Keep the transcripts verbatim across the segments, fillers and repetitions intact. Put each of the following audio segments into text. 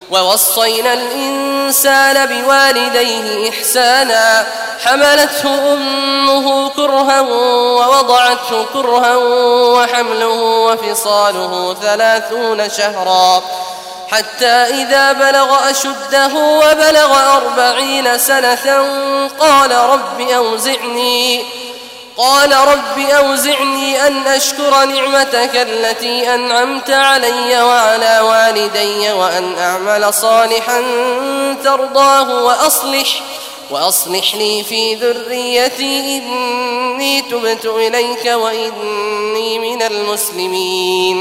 ووصينا الإنسان بوالديه إحسانا حملته أمه كرها ووضعته كرها وحمله وفصاله ثلاثون شهرا حتى إذا بلغ أشده وبلغ أربعين سنة قال رب أوزعني قال رب أوزعني أن أشكر نعمتك التي أنعمت علي وعلى والدي وأن أعمل صالحا ترضاه وأصلح وأصلح لي في ذريتي إني تبت إليك وإني من المسلمين.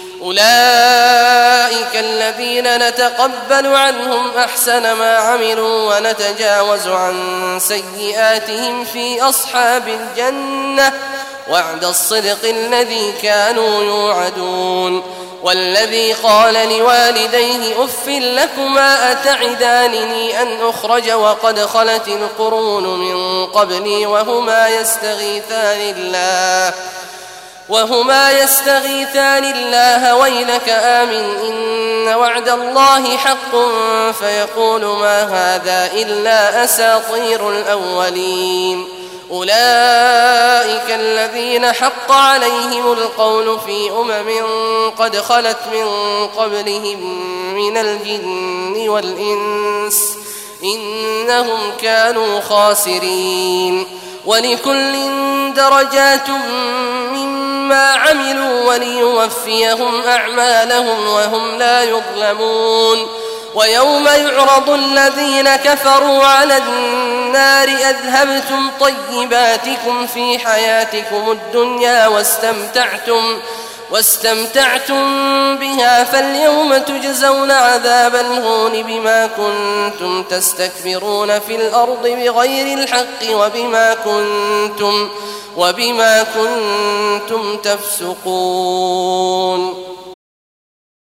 أولئك الذين نتقبل عنهم أحسن ما عملوا ونتجاوز عن سيئاتهم في أصحاب الجنة وعد الصدق الذي كانوا يوعدون. والذي قال لوالديه أف لكما أتعدانني أن أخرج وقد خلت القرون من قبلي وهما يستغيثان الله وهما يستغيثان الله ويلك آمن إن وعد الله حق فيقول ما هذا إلا أساطير الأولين. أولئك الذين حق عليهم القول في أمم قد خلت من قبلهم من الجن والإنس إنهم كانوا خاسرين. ولكل درجات مما عملوا وليوفيهم أعمالهم وهم لا يظلمون. ويوم يعرض الذين كفروا على النار أذهبتم طيباتكم في حياتكم الدنيا واستمتعتم واستمتعتم بها فاليوم تجزون عذاب الهون بما كنتم تستكبرون في الأرض بغير الحق وبما كنتم وبما كنتم تفسقون.